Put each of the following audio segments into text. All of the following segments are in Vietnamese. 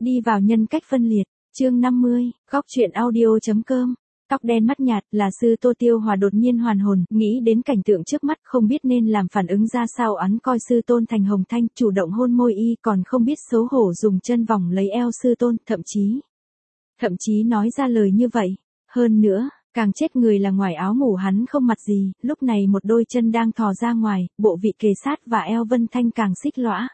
Đi vào nhân cách phân liệt, chương 50, góc truyện audio.com. Tóc đen mắt nhạt là sư Tô. Tiêu Hòa đột nhiên hoàn hồn, nghĩ đến cảnh tượng trước mắt không biết nên làm phản ứng ra sao. Hắn coi sư tôn thành Hồng Thanh, chủ động hôn môi y, còn không biết xấu hổ dùng chân vòng lấy eo sư tôn, thậm chí nói ra lời như vậy. Hơn nữa, càng chết người là ngoài áo ngủ hắn không mặc gì, lúc này một đôi chân đang thò ra ngoài, bộ vị kề sát và eo Vân Thanh càng xích lõa.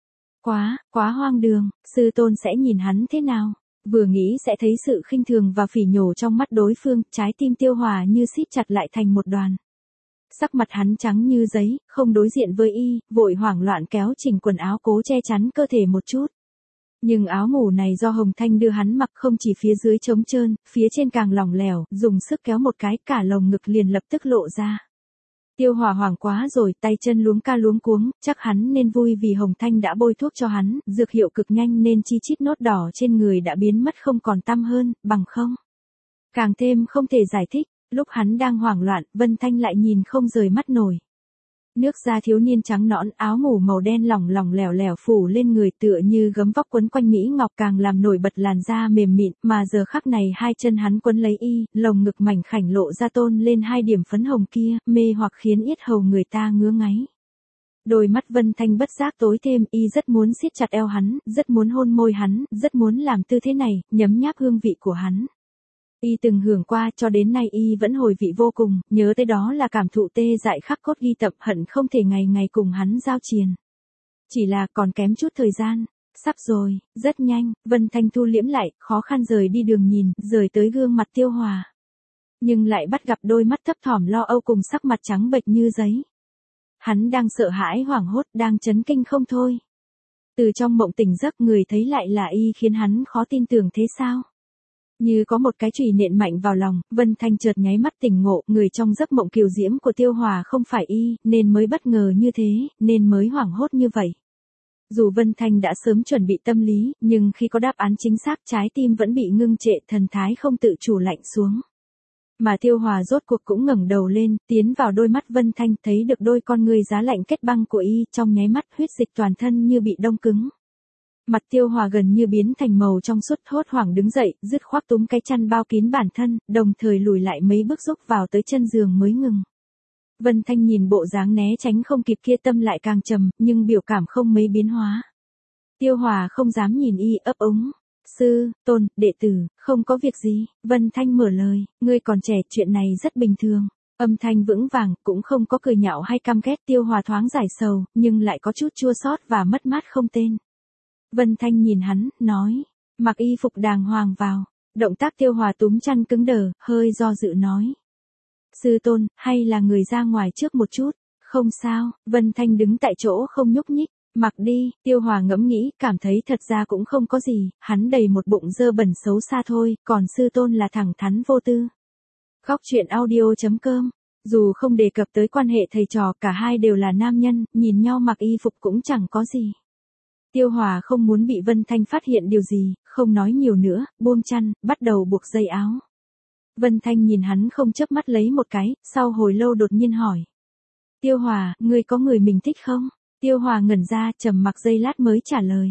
Quá hoang đường, sư tôn sẽ nhìn hắn thế nào? Vừa nghĩ sẽ thấy sự khinh thường và phỉ nhổ trong mắt đối phương, trái tim Tiêu Hòa như siết chặt lại thành một đoàn. Sắc mặt hắn trắng như giấy, không đối diện với y, vội hoảng loạn kéo chỉnh quần áo cố che chắn cơ thể một chút. Nhưng áo ngủ này do Hồng Thanh đưa hắn mặc, không chỉ phía dưới trống trơn, phía trên càng lỏng lẻo, dùng sức kéo một cái cả lồng ngực liền lập tức lộ ra. Tiêu Hòa hoảng quá rồi, tay chân luống ca luống cuống, chắc hắn nên vui vì Hồng Thanh đã bôi thuốc cho hắn, dược hiệu cực nhanh nên chi chít nốt đỏ trên người đã biến mất không còn tăm hơn, bằng không. Càng thêm không thể giải thích, lúc hắn đang hoảng loạn, Vân Thanh lại nhìn không rời mắt nổi. Nước da thiếu niên trắng nõn, áo ngủ màu đen lỏng lỏng lẻo lẻo phủ lên người tựa như gấm vóc quấn quanh mỹ ngọc, càng làm nổi bật làn da mềm mịn, mà giờ khắc này hai chân hắn quấn lấy y, lồng ngực mảnh khảnh lộ ra tôn lên hai điểm phấn hồng kia, mê hoặc khiến yết hầu người ta ngứa ngáy. Đôi mắt Vân Thanh bất giác tối thêm, y rất muốn siết chặt eo hắn, rất muốn hôn môi hắn, rất muốn làm tư thế này, nhấm nháp hương vị của hắn. Y từng hưởng qua, cho đến nay y vẫn hồi vị vô cùng, nhớ tới đó là cảm thụ tê dại khắc cốt ghi tập, hận không thể ngày ngày cùng hắn giao triền. Chỉ là còn kém chút thời gian, sắp rồi, rất nhanh, Vân Thanh thu liễm lại, khó khăn rời đi đường nhìn, rời tới gương mặt Tiêu Hòa. Nhưng lại bắt gặp đôi mắt thấp thỏm lo âu cùng sắc mặt trắng bệch như giấy. Hắn đang sợ hãi hoảng hốt, đang chấn kinh không thôi. Từ trong mộng tỉnh giấc người thấy lại là y khiến hắn khó tin tưởng thế sao? Như có một cái chùy nện mạnh vào lòng, Vân Thanh chợt nháy mắt tỉnh ngộ, người trong giấc mộng kiều diễm của Tiêu Hòa không phải y, nên mới bất ngờ như thế, nên mới hoảng hốt như vậy. Dù Vân Thanh đã sớm chuẩn bị tâm lý, nhưng khi có đáp án chính xác, trái tim vẫn bị ngưng trệ, thần thái không tự chủ lạnh xuống. Mà Tiêu Hòa rốt cuộc cũng ngẩng đầu lên, tiến vào đôi mắt Vân Thanh, thấy được đôi con ngươi giá lạnh kết băng của y, trong nháy mắt huyết dịch toàn thân như bị đông cứng. Mặt Tiêu Hòa gần như biến thành màu trong suốt, hốt hoảng đứng dậy, dứt khoát túm cái chăn bao kín bản thân, đồng thời lùi lại mấy bước rúc vào tới chân giường mới ngừng. Vân Thanh nhìn bộ dáng né tránh không kịp kia, tâm lại càng trầm, nhưng biểu cảm không mấy biến hóa. Tiêu Hòa không dám nhìn y, ấp úng. Sư tôn, đệ tử, không có việc gì. Vân Thanh mở lời, ngươi còn trẻ, chuyện này rất bình thường. Âm thanh vững vàng, cũng không có cười nhạo hay căm ghét. Tiêu Hòa thoáng giải sầu, nhưng lại có chút chua xót và mất mát không tên. Vân Thanh nhìn hắn, nói, mặc y phục đàng hoàng vào. Động tác Tiêu Hòa túm chăn cứng đờ, hơi do dự nói. Sư tôn, hay là người ra ngoài trước một chút? Không sao. Vân Thanh đứng tại chỗ không nhúc nhích. Mặc đi. Tiêu Hòa ngẫm nghĩ, cảm thấy thật ra cũng không có gì, hắn đầy một bụng dơ bẩn xấu xa thôi, còn sư tôn là thẳng thắn vô tư. Góc truyện audio.com. Dù không đề cập tới quan hệ thầy trò, cả hai đều là nam nhân, nhìn nhau mặc y phục cũng chẳng có gì. Tiêu Hòa không muốn bị Vân Thanh phát hiện điều gì, không nói nhiều nữa, buông chăn, bắt đầu buộc dây áo. Vân Thanh nhìn hắn không chớp mắt lấy một cái, sau hồi lâu đột nhiên hỏi. Tiêu Hòa, ngươi có người mình thích không? Tiêu Hòa ngẩn ra, trầm mặc giây lát mới trả lời.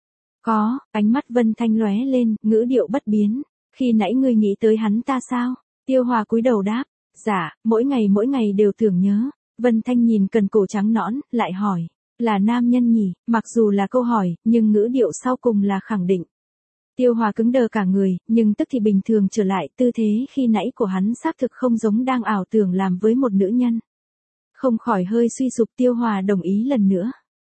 Có. Ánh mắt Vân Thanh lóe lên, ngữ điệu bất biến. Khi nãy ngươi nghĩ tới hắn ta sao? Tiêu Hòa cúi đầu đáp. Dạ, mỗi ngày đều tưởng nhớ. Vân Thanh nhìn cần cổ trắng nõn, lại hỏi. Là nam nhân nhỉ? Mặc dù là câu hỏi, nhưng ngữ điệu sau cùng là khẳng định. Tiêu Hòa cứng đờ cả người, nhưng tức thì bình thường trở lại, tư thế khi nãy của hắn xác thực không giống đang ảo tưởng làm với một nữ nhân. Không khỏi hơi suy sụp. Tiêu Hòa đồng ý lần nữa.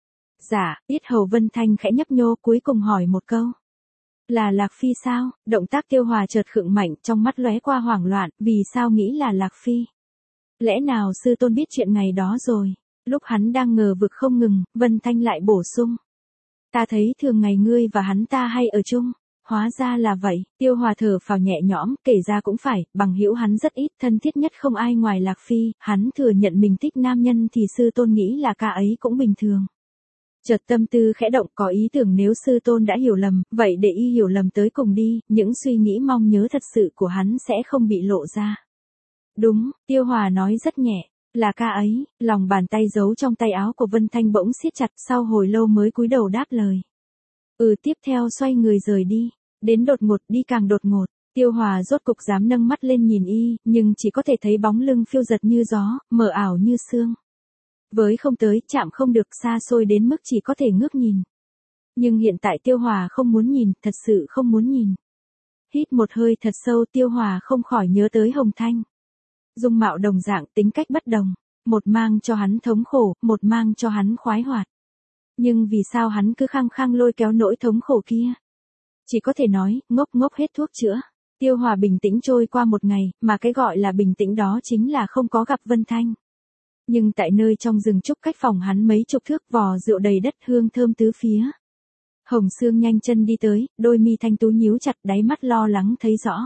Dạ, yết hầu Vân Thanh khẽ nhấp nhô, cuối cùng hỏi một câu. Là Lạc Phi sao? Động tác Tiêu Hòa chợt khựng mạnh, trong mắt lóe qua hoảng loạn, vì sao nghĩ là Lạc Phi? Lẽ nào sư tôn biết chuyện ngày đó rồi? Lúc hắn đang ngờ vực không ngừng, Vân Thanh lại bổ sung. Ta thấy thường ngày ngươi và hắn ta hay ở chung. Hóa ra là vậy. Tiêu Hòa thở phào nhẹ nhõm, kể ra cũng phải, bằng hữu hắn rất ít, thân thiết nhất không ai ngoài Lạc Phi, hắn thừa nhận mình thích nam nhân thì sư tôn nghĩ là ca ấy cũng bình thường. Chợt tâm tư khẽ động, có ý tưởng nếu sư tôn đã hiểu lầm, vậy để y hiểu lầm tới cùng đi, những suy nghĩ mong nhớ thật sự của hắn sẽ không bị lộ ra. Đúng, Tiêu Hòa nói rất nhẹ. Là ca ấy. Lòng bàn tay giấu trong tay áo của Vân Thanh bỗng siết chặt, sau hồi lâu mới cúi đầu đáp lời. Tiếp theo xoay người rời đi. Đến đột ngột đi càng đột ngột. Tiêu Hòa rốt cục dám nâng mắt lên nhìn y, nhưng chỉ có thể thấy bóng lưng phiêu giật như gió, mờ ảo như sương. Với không tới, chạm không được, xa xôi đến mức chỉ có thể ngước nhìn. Nhưng hiện tại Tiêu Hòa không muốn nhìn, thật sự không muốn nhìn. Hít một hơi thật sâu, Tiêu Hòa không khỏi nhớ tới Hồng Thanh. Dung mạo đồng dạng, tính cách bất đồng. Một mang cho hắn thống khổ, một mang cho hắn khoái hoạt. Nhưng vì sao hắn cứ khăng khăng lôi kéo nỗi thống khổ kia? Chỉ có thể nói, ngốc ngốc hết thuốc chữa. Tiêu Hòa bình tĩnh trôi qua một ngày, mà cái gọi là bình tĩnh đó chính là không có gặp Vân Thanh. Nhưng tại nơi trong rừng trúc cách phòng hắn mấy chục thước, vò rượu đầy đất, hương thơm tứ phía. Hồng Sương nhanh chân đi tới, đôi mi thanh tú nhíu chặt, đáy mắt lo lắng thấy rõ.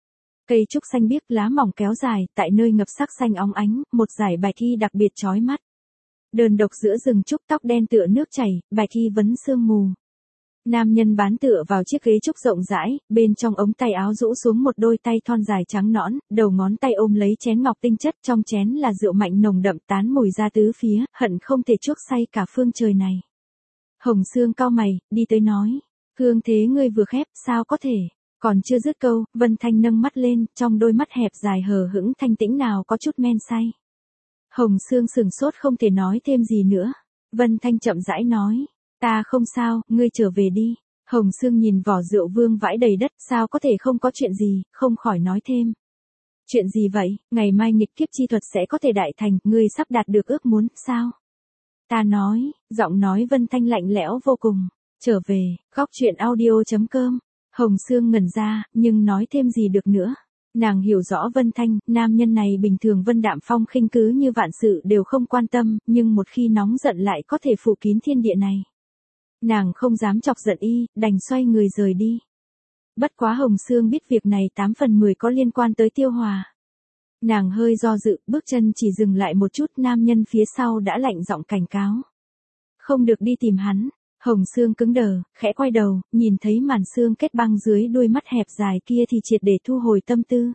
Cây trúc xanh biếc, lá mỏng kéo dài, tại nơi ngập sắc xanh óng ánh, một dải bạch y đặc biệt chói mắt. Đơn độc giữa rừng trúc, tóc đen tựa nước chảy, bạch y vấn sương mù. Nam nhân bán tựa vào chiếc ghế trúc rộng rãi, bên trong ống tay áo rũ xuống một đôi tay thon dài trắng nõn, đầu ngón tay ôm lấy chén ngọc tinh chất, trong chén là rượu mạnh nồng đậm tán mùi ra tứ phía, hận không thể chuốc say cả phương trời này. Hồng Sương cau mày, đi tới nói, hương thế ngươi vừa khép, sao có thể? Còn chưa dứt câu, Vân Thanh nâng mắt lên, trong đôi mắt hẹp dài hờ hững thanh tĩnh nào có chút men say. Hồng Sương sừng sốt không thể nói thêm gì nữa. Vân Thanh chậm rãi nói, ta không sao, ngươi trở về đi. Hồng Sương nhìn vỏ rượu vương vãi đầy đất, sao có thể không có chuyện gì, không khỏi nói thêm. Chuyện gì vậy, ngày mai nghịch kiếp chi thuật sẽ có thể đại thành, ngươi sắp đạt được ước muốn, sao? Ta nói, giọng nói Vân Thanh lạnh lẽo vô cùng. Trở về, góc chuyện audio.com. Hồng Sương ngẩn ra, nhưng nói thêm gì được nữa. Nàng hiểu rõ Vân Thanh, nam nhân này bình thường vân đạm phong khinh cứ như vạn sự đều không quan tâm, nhưng một khi nóng giận lại có thể phủ kín thiên địa này. Nàng không dám chọc giận y, đành xoay người rời đi. Bất quá Hồng Sương biết việc này 8 phần 10 có liên quan tới Tiêu Hòa. Nàng hơi do dự, bước chân chỉ dừng lại một chút, nam nhân phía sau đã lạnh giọng cảnh cáo. Không được đi tìm hắn. Hồng Sương cứng đờ, khẽ quay đầu, nhìn thấy màn xương kết băng dưới đôi mắt hẹp dài kia thì triệt để thu hồi tâm tư.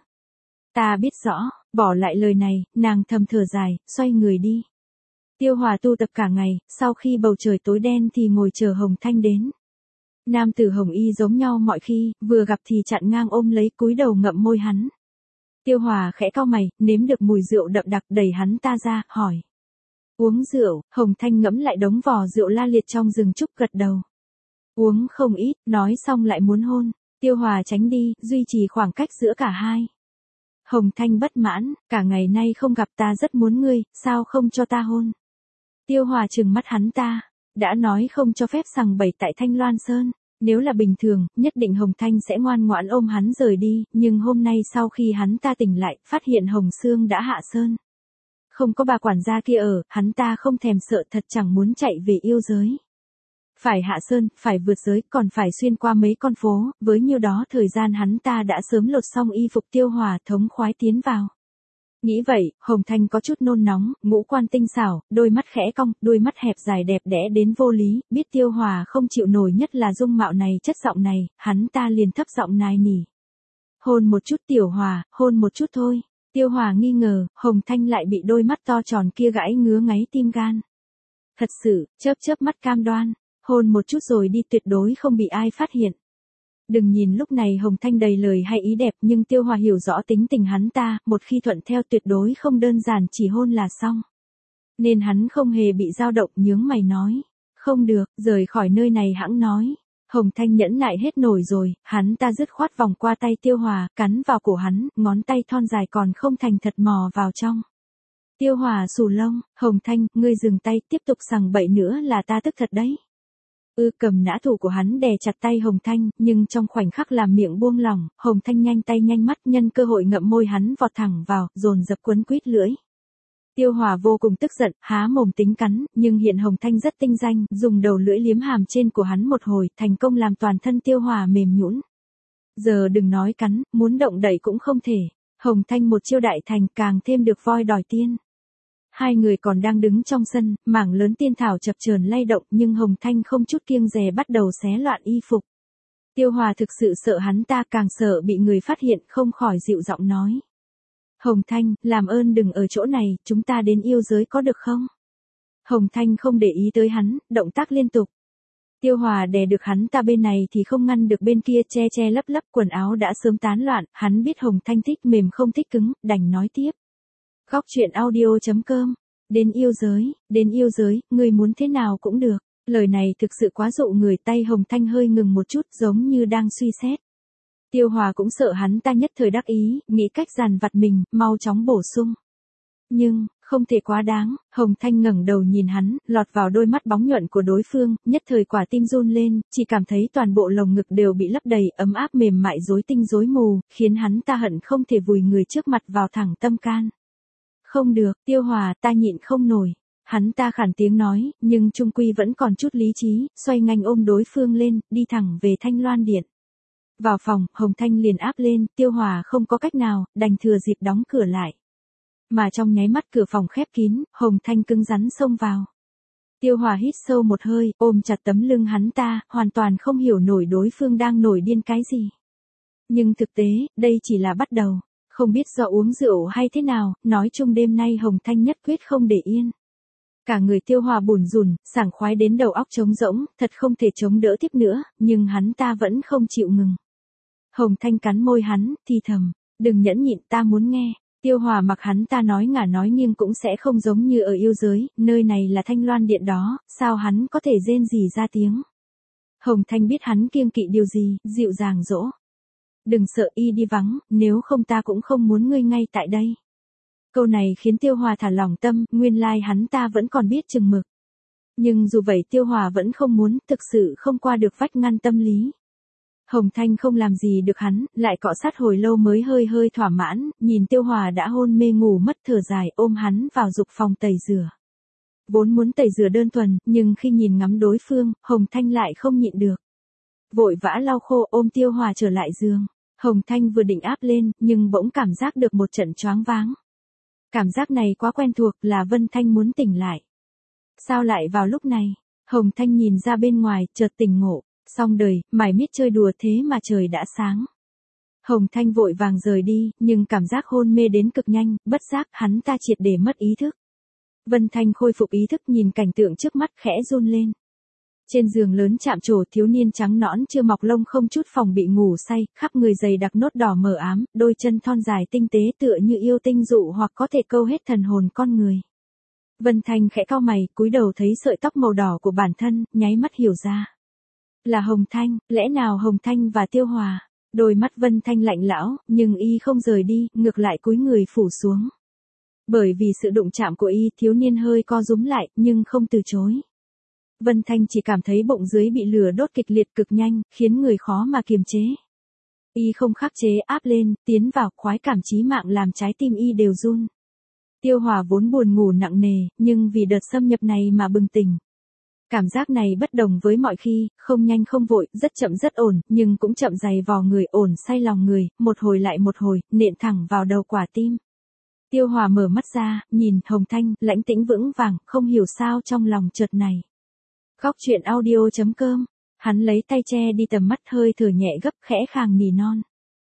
Ta biết rõ, bỏ lại lời này, nàng thầm thở dài, xoay người đi. Tiêu Hòa tu tập cả ngày, sau khi bầu trời tối đen thì ngồi chờ Hồng Thanh đến. Nam tử Hồng Y giống nhau mọi khi, vừa gặp thì chặn ngang ôm lấy, cúi đầu ngậm môi hắn. Tiêu Hòa khẽ cau mày, nếm được mùi rượu đậm đặc, đẩy hắn ta ra, hỏi. Uống rượu, Hồng Thanh ngẫm lại đống vò rượu la liệt trong rừng trúc, gật đầu. Uống không ít, nói xong lại muốn hôn. Tiêu Hòa tránh đi, duy trì khoảng cách giữa cả hai. Hồng Thanh bất mãn, cả ngày nay không gặp, ta rất muốn ngươi, sao không cho ta hôn? Tiêu Hòa trừng mắt hắn ta, đã nói không cho phép sằng bậy tại Thanh Loan Sơn. Nếu là bình thường, nhất định Hồng Thanh sẽ ngoan ngoãn ôm hắn rời đi, nhưng hôm nay sau khi hắn ta tỉnh lại, phát hiện Hồng Sương đã hạ sơn. Không có bà quản gia kia ở, hắn ta không thèm sợ, thật chẳng muốn chạy về yêu giới. Phải hạ sơn, phải vượt giới, còn phải xuyên qua mấy con phố, với nhiêu đó thời gian hắn ta đã sớm lột xong y phục. Tiêu Hòa thống khoái tiến vào. Nghĩ vậy, Hồng Thanh có chút nôn nóng, ngũ quan tinh xảo, đôi mắt khẽ cong, đôi mắt hẹp dài đẹp đẽ đến vô lý, biết Tiêu Hòa không chịu nổi, nhất là dung mạo này, chất giọng này, hắn ta liền thấp giọng nài nỉ. Hôn một chút Tiểu Hòa, hôn một chút thôi. Tiêu Hòa nghi ngờ, Hồng Thanh lại bị đôi mắt to tròn kia gãi ngứa ngáy tim gan. Thật sự, chớp chớp mắt cam đoan, hôn một chút rồi đi, tuyệt đối không bị ai phát hiện. Đừng nhìn lúc này Hồng Thanh đầy lời hay ý đẹp, nhưng Tiêu Hòa hiểu rõ tính tình hắn ta, một khi thuận theo tuyệt đối không đơn giản chỉ hôn là xong. Nên hắn không hề bị dao động, nhướng mày nói. Không được, rời khỏi nơi này hãng nói. Hồng Thanh nhẫn nại hết nổi rồi, hắn ta dứt khoát vòng qua tay Tiêu Hòa, cắn vào cổ hắn, ngón tay thon dài còn không thành thật mò vào trong. Tiêu Hòa xù lông, Hồng Thanh, ngươi dừng tay, tiếp tục sằng bậy nữa là ta tức thật đấy. Cầm nã thủ của hắn đè chặt tay Hồng Thanh, nhưng trong khoảnh khắc làm miệng buông lỏng, Hồng Thanh nhanh tay nhanh mắt, nhân cơ hội ngậm môi hắn vọt thẳng vào, dồn dập quấn quýt lưỡi. Tiêu Hòa vô cùng tức giận, há mồm tính cắn, nhưng hiện Hồng Thanh rất tinh danh, dùng đầu lưỡi liếm hàm trên của hắn một hồi, thành công làm toàn thân Tiêu Hòa mềm nhũn. Giờ đừng nói cắn, muốn động đậy cũng không thể. Hồng Thanh một chiêu đại thành, càng thêm được voi đòi tiên. Hai người còn đang đứng trong sân, mảng lớn tiên thảo chập chờn lay động, nhưng Hồng Thanh không chút kiêng dè bắt đầu xé loạn y phục. Tiêu Hòa thực sự sợ hắn ta, càng sợ bị người phát hiện, không khỏi dịu giọng nói. Hồng Thanh, làm ơn đừng ở chỗ này, chúng ta đến yêu giới có được không? Hồng Thanh không để ý tới hắn, động tác liên tục. Tiêu Hòa đè được hắn ta bên này thì không ngăn được bên kia, che che lấp lấp, quần áo đã sớm tán loạn, hắn biết Hồng Thanh thích mềm không thích cứng, đành nói tiếp. Góc truyện audio.com. Đến yêu giới, ngươi muốn thế nào cũng được. Lời này thực sự quá dụ người, tay Hồng Thanh hơi ngừng một chút giống như đang suy xét. Tiêu Hòa cũng sợ hắn ta nhất thời đắc ý, nghĩ cách dàn vặt mình, mau chóng bổ sung. Nhưng, không thể quá đáng, Hồng Thanh ngẩng đầu nhìn hắn, lọt vào đôi mắt bóng nhuận của đối phương, nhất thời quả tim run lên, chỉ cảm thấy toàn bộ lồng ngực đều bị lấp đầy, ấm áp mềm mại rối tinh rối mù, khiến hắn ta hận không thể vùi người trước mặt vào thẳng tâm can. Không được, Tiêu Hòa, ta nhịn không nổi. Hắn ta khản tiếng nói, nhưng trung quy vẫn còn chút lý trí, xoay nhanh ôm đối phương lên, đi thẳng về Thanh Loan Điện. Vào phòng, Hồng Thanh liền áp lên, Tiêu Hòa không có cách nào, đành thừa dịp đóng cửa lại. Mà trong nháy mắt cửa phòng khép kín, Hồng Thanh cứng rắn xông vào. Tiêu Hòa hít sâu một hơi, ôm chặt tấm lưng hắn ta, hoàn toàn không hiểu nổi đối phương đang nổi điên cái gì. Nhưng thực tế, đây chỉ là bắt đầu. Không biết do uống rượu hay thế nào, nói chung đêm nay Hồng Thanh nhất quyết không để yên. Cả người Tiêu Hòa bủn rủn, sảng khoái đến đầu óc trống rỗng, thật không thể chống đỡ tiếp nữa, nhưng hắn ta vẫn không chịu ngừng. Hồng Thanh cắn môi hắn, thì thầm, đừng nhẫn nhịn, ta muốn nghe. Tiêu Hòa mặc hắn ta nói ngả nói nghiêng cũng sẽ không giống như ở yêu giới, nơi này là Thanh Loan Điện đó, sao hắn có thể rên rỉ ra tiếng. Hồng Thanh biết hắn kiêng kỵ điều gì, dịu dàng dỗ. Đừng sợ, y đi vắng, nếu không ta cũng không muốn ngươi ngay tại đây. Câu này khiến Tiêu Hòa thả lỏng tâm, nguyên lai hắn ta vẫn còn biết chừng mực. Nhưng dù vậy Tiêu Hòa vẫn không muốn, thực sự không qua được vách ngăn tâm lý. Hồng Thanh không làm gì được hắn, lại cọ sát hồi lâu mới hơi hơi thỏa mãn, nhìn Tiêu Hòa đã hôn mê ngủ mất thở dài, ôm hắn vào dục phòng tẩy rửa. Vốn muốn tẩy rửa đơn thuần, nhưng khi nhìn ngắm đối phương, Hồng Thanh lại không nhịn được. Vội vã lau khô, ôm Tiêu Hòa trở lại giường. Hồng Thanh vừa định áp lên, nhưng bỗng cảm giác được một trận choáng váng. Cảm giác này quá quen thuộc, là Vân Thanh muốn tỉnh lại. Sao lại vào lúc này? Hồng Thanh nhìn ra bên ngoài, chợt tỉnh ngộ. Xong đời, mải miết chơi đùa thế mà trời đã sáng. Hồng Thanh vội vàng rời đi, nhưng cảm giác hôn mê đến cực nhanh, bất giác hắn ta triệt để mất ý thức. Vân Thanh khôi phục ý thức nhìn cảnh tượng trước mắt khẽ run lên. Trên giường lớn chạm trổ thiếu niên trắng nõn chưa mọc lông không chút phòng bị ngủ say, khắp người dày đặc nốt đỏ mờ ám, đôi chân thon dài tinh tế tựa như yêu tinh dụ hoặc có thể câu hết thần hồn con người. Vân Thanh khẽ cau mày, cúi đầu thấy sợi tóc màu đỏ của bản thân, nháy mắt hiểu ra. Là Hồng Thanh, lẽ nào Hồng Thanh và Tiêu Hòa? Đôi mắt Vân Thanh lạnh lão, nhưng y không rời đi, ngược lại cúi người phủ xuống. Bởi vì sự đụng chạm của y, thiếu niên hơi co rúm lại, nhưng không từ chối. Vân Thanh chỉ cảm thấy bụng dưới bị lửa đốt kịch liệt cực nhanh, khiến người khó mà kiềm chế. Y không khắc chế áp lên, tiến vào, khoái cảm chí mạng làm trái tim y đều run. Tiêu Hòa vốn buồn ngủ nặng nề, nhưng vì đợt xâm nhập này mà bừng tỉnh. Cảm giác này bất đồng với mọi khi, không nhanh không vội, rất chậm rất ổn, nhưng cũng chậm dày vò người, ổn say lòng người, một hồi lại một hồi, nện thẳng vào đầu quả tim. Tiêu Hòa mở mắt ra, nhìn Hồng Thanh, lãnh tĩnh vững vàng, không hiểu sao trong lòng chợt này. Góc truyện audio.com, hắn lấy tay che đi tầm mắt, hơi thở nhẹ gấp, khẽ khàng nỉ non.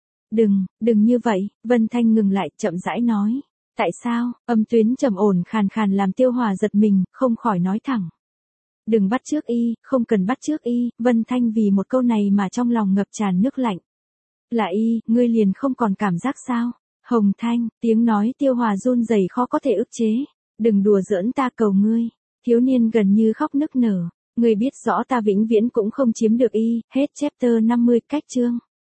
Đừng như vậy, Vân Thanh ngừng lại, chậm rãi nói. Tại sao? Âm tuyến trầm ổn khàn khàn làm Tiêu Hòa giật mình, không khỏi nói thẳng. Đừng bắt chước y, không cần bắt chước y, Vân Thanh vì một câu này mà trong lòng ngập tràn nước lạnh. Là y, ngươi liền không còn cảm giác sao? Hồng Thanh, tiếng nói Tiêu Hòa run rẩy khó có thể ức chế. Đừng đùa giỡn ta cầu ngươi. Thiếu niên gần như khóc nức nở. Ngươi biết rõ ta vĩnh viễn cũng không chiếm được y, hết chapter 50 cách chương.